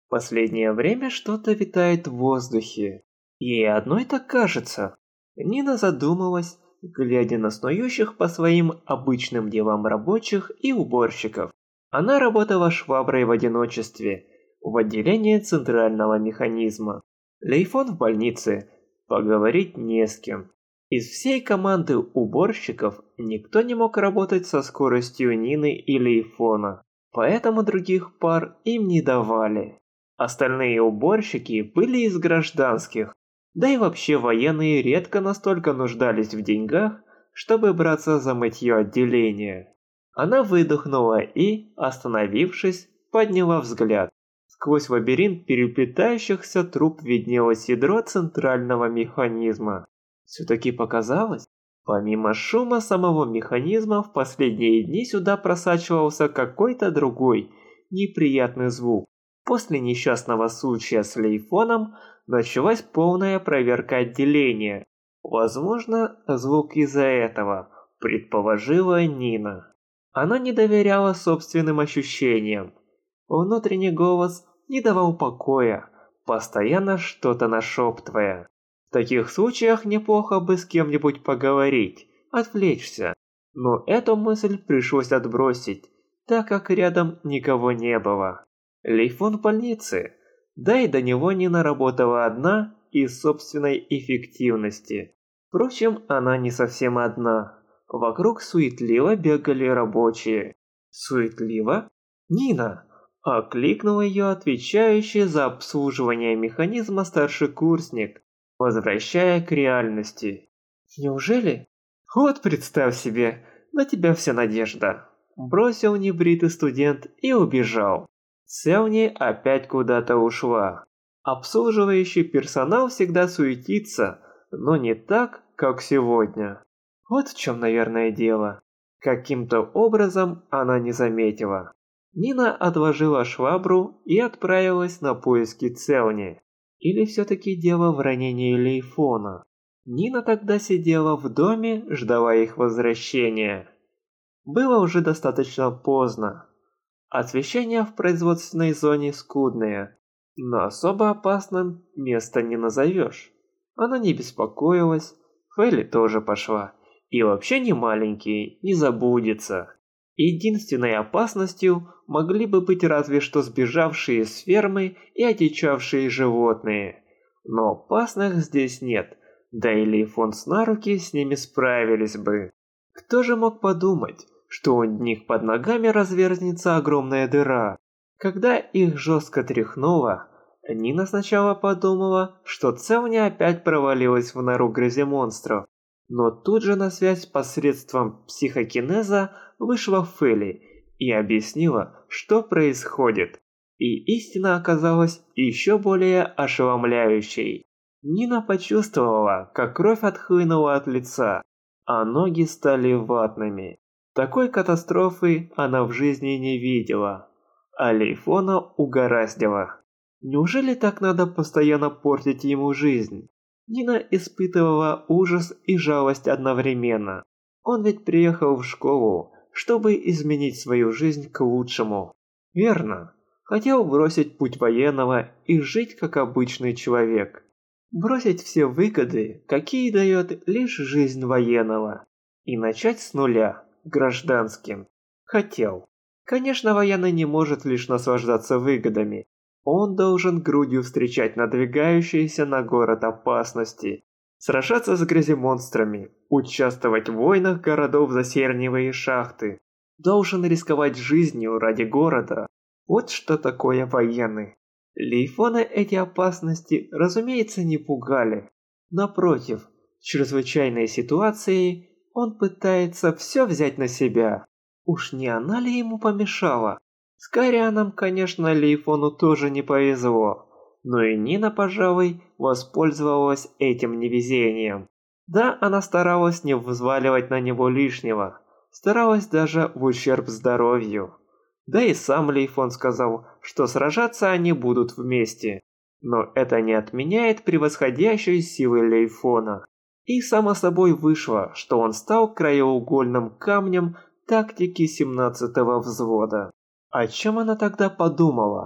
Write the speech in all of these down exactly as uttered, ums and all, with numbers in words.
Последнее время что-то витает в воздухе. Ей одной так кажется. Нина задумалась, глядя на снующих по своим обычным делам рабочих и уборщиков. Она работала шваброй в одиночестве, в отделении центрального механизма. Лейфон в больнице, поговорить не с кем. Из всей команды уборщиков никто не мог работать со скоростью Нины и Лейфона, поэтому других пар им не давали. Остальные уборщики были из гражданских, да и вообще военные редко настолько нуждались в деньгах, чтобы браться за мытье отделения. Она выдохнула и, остановившись, подняла взгляд. Сквозь лабиринт переплетающихся труб виднелось ядро центрального механизма. Все-таки показалось? Помимо шума самого механизма, в последние дни сюда просачивался какой-то другой, неприятный звук. После несчастного случая с Лейфоном началась полная проверка отделения. Возможно, звук из-за этого, предположила Нина. Она не доверяла собственным ощущениям. Внутренний голос не давал покоя, постоянно что-то нашептывая. В таких случаях неплохо бы с кем-нибудь поговорить, отвлечься. Но эту мысль пришлось отбросить, так как рядом никого не было. Лейфон в больнице, да и до него Нина работала одна из собственной эффективности. Впрочем, она не совсем одна. Вокруг суетливо бегали рабочие. Суетливо? Нина! Окликнул ее отвечающий за обслуживание механизма старшекурсник, возвращая к реальности. Неужели? Вот представь себе, на тебя вся надежда. Бросил небритый студент и убежал. Селни опять куда-то ушла. Обслуживающий персонал всегда суетится, но не так, как сегодня. Вот в чем, наверное, дело. Каким-то образом она не заметила. Нина отложила швабру и отправилась на поиски Целни. Или все-таки дело в ранении Лейфона? Нина тогда сидела в доме, ждала их возвращения. Было уже достаточно поздно. Освещение в производственной зоне скудное, но особо опасным место не назовешь. Она не беспокоилась, Фелли тоже пошла. И вообще не маленький, не забудется. Единственной опасностью могли бы быть разве что сбежавшие с фермы и одичавшие животные. Но опасных здесь нет, да и Лейфон с Наруки с ними справились бы. Кто же мог подумать, что у них под ногами разверзнется огромная дыра? Когда их жестко тряхнуло, Нина сначала подумала, что Целня опять провалилась в нору гряземонстров. Но тут же на связь посредством психокинеза вышла Фелли и объяснила, что происходит. И истина оказалась еще более ошеломляющей. Нина почувствовала, как кровь отхлынула от лица, а ноги стали ватными. Такой катастрофы она в жизни не видела. А Лейфона угораздило. Неужели так надо постоянно портить ему жизнь? Нина испытывала ужас и жалость одновременно. Он ведь приехал в школу, чтобы изменить свою жизнь к лучшему. Верно. Хотел бросить путь военного и жить как обычный человек. Бросить все выгоды, какие дает лишь жизнь военного. И начать с нуля, гражданским. Хотел. Конечно, военный не может лишь наслаждаться выгодами. Он должен грудью встречать надвигающиеся на город опасности, сражаться с гряземонстрами, участвовать в войнах городов за серневые шахты. Должен рисковать жизнью ради города. Вот что такое военный. Лейфона эти опасности, разумеется, не пугали. Напротив, в чрезвычайной ситуации он пытается все взять на себя. Уж не она ли ему помешала? С Корианом, конечно, Лейфону тоже не повезло, но и Нина, пожалуй, воспользовалась этим невезением. Да, она старалась не взваливать на него лишнего, старалась даже в ущерб здоровью. Да и сам Лейфон сказал, что сражаться они будут вместе. Но это не отменяет превосходящей силы Лейфона. И само собой вышло, что он стал краеугольным камнем тактики семнадцатого взвода. О чем она тогда подумала?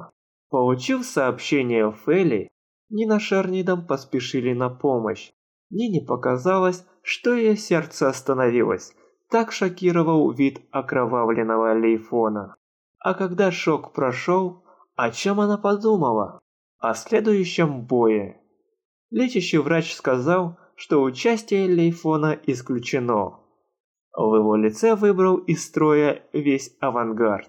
Получив сообщение Фэли, Нина с Шарнидом поспешили на помощь. Нине показалось, что ее сердце остановилось. Так шокировал вид окровавленного Лейфона. А когда шок прошел, о чем она подумала? О следующем бое. Лечащий врач сказал, что участие Лейфона исключено. В его лице выбрал из строя весь авангард.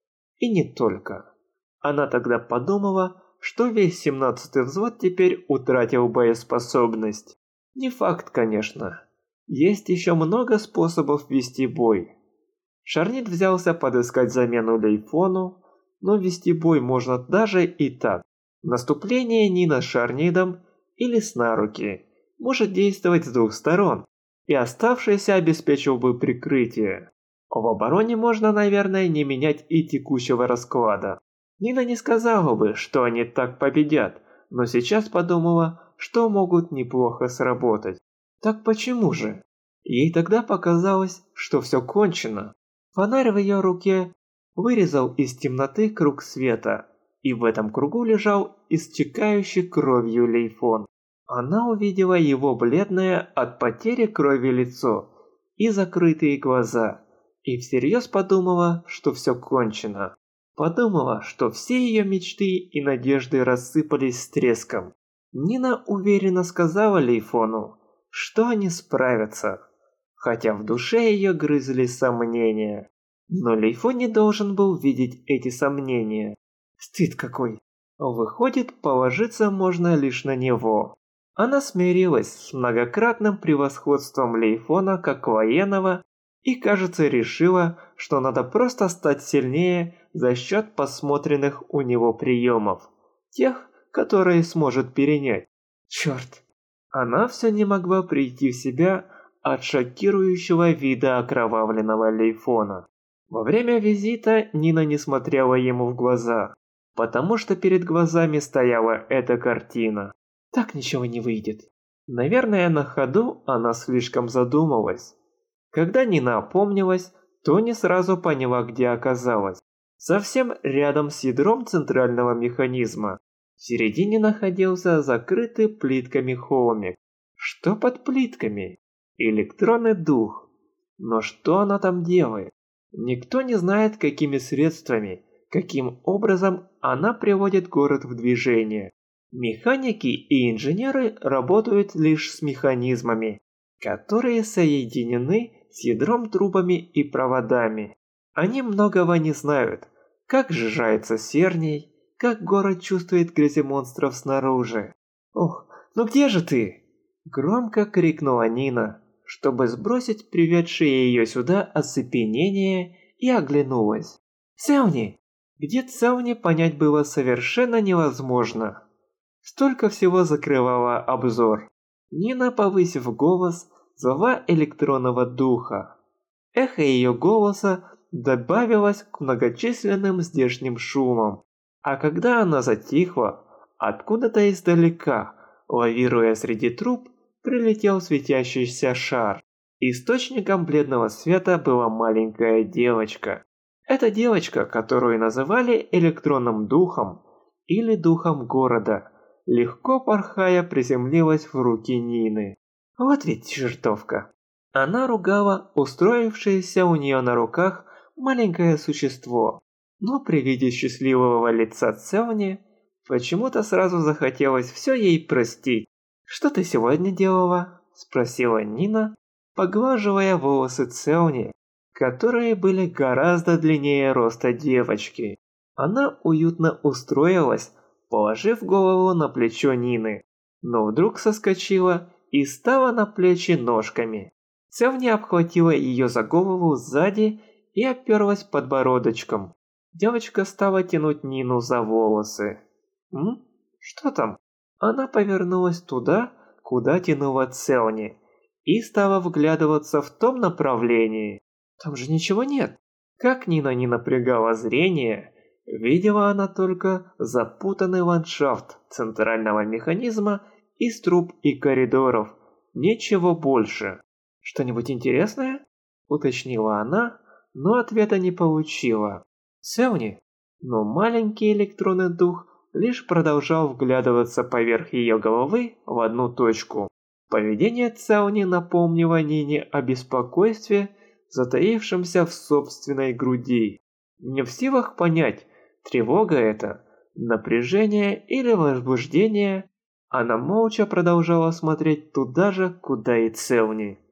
И не только. Она тогда подумала, что весь семнадцатый взвод теперь утратил боеспособность. Не факт, конечно. Есть еще много способов вести бой. Шарнид взялся подыскать замену Лейфону, но вести бой можно даже и так. Наступление Нина с Шарнидом или с на руки может действовать с двух сторон, и оставшийся обеспечил бы прикрытие. В обороне можно, наверное, не менять и текущего расклада. Нина не сказала бы, что они так победят, но сейчас подумала, что могут неплохо сработать. Так почему же? Ей тогда показалось, что все кончено. Фонарь в ее руке вырезал из темноты круг света, и в этом кругу лежал истекающий кровью Лейфон. Она увидела его бледное от потери крови лицо и закрытые глаза, и всерьез подумала, что все кончено. Подумала, что все ее мечты и надежды рассыпались с треском. Нина уверенно сказала Лейфону, что они справятся, хотя в душе ее грызли сомнения. Но Лейфон не должен был видеть эти сомнения. Стыд какой! Выходит, положиться можно лишь на него. Она смирилась с многократным превосходством Лейфона как военного и, кажется, решила, что надо просто стать сильнее за счет посмотренных у него приемов. Тех, которые сможет перенять. Черт! Она все не могла прийти в себя от шокирующего вида окровавленного Лейфона. Во время визита Нина не смотрела ему в глаза, потому что перед глазами стояла эта картина. Так ничего не выйдет. Наверное, на ходу она слишком задумалась. Когда Нина опомнилась, то не сразу поняла, где оказалась. Совсем рядом с ядром центрального механизма. В середине находился закрытый плитками холмик. Что под плитками? Электронный дух. Но что она там делает? Никто не знает, какими средствами, каким образом она приводит город в движение. Механики и инженеры работают лишь с механизмами, которые соединены с ядром трубами и проводами. Они многого не знают, как сжижается серний, как город чувствует гряземонстров снаружи. «Ох, ну где же ты?» Громко крикнула Нина, чтобы сбросить приведшее ее сюда оцепенение, и оглянулась. «Целни!» Где Целни понять было совершенно невозможно. Столько всего закрывало обзор. Нина, повысив голос, звала электронного духа. Эхо ее голоса добавилось к многочисленным здешним шумам. А когда она затихла, откуда-то издалека, лавируя среди труб, прилетел светящийся шар. Источником бледного света была маленькая девочка. Эта девочка, которую называли электронным духом или духом города, легко порхая приземлилась в руки Нины. Вот ведь чертовка. Она ругала устроившееся у нее на руках маленькое существо. Но при виде счастливого лица Целни, почему-то сразу захотелось все ей простить. «Что ты сегодня делала?» – спросила Нина, поглаживая волосы Целни, которые были гораздо длиннее роста девочки. Она уютно устроилась, положив голову на плечо Нины, но вдруг соскочила и стала на плечи ножками. Целни обхватила ее за голову сзади и оперлась подбородочком. Девочка стала тянуть Нину за волосы. «М? Что там?» Она повернулась туда, куда тянула Целни, и стала вглядываться в том направлении. Там же ничего нет. Как Нина не напрягала зрение, видела она только запутанный ландшафт центрального механизма из труб и коридоров. Ничего больше. «Что-нибудь интересное?» – уточнила она, но ответа не получила. «Целни?» Но маленький электронный дух лишь продолжал вглядываться поверх ее головы в одну точку. Поведение Цауни напомнило Нине о беспокойстве, затаившемся в собственной груди. Не в силах понять, тревога это, напряжение или возбуждение, она молча продолжала смотреть туда же, куда и Цауни.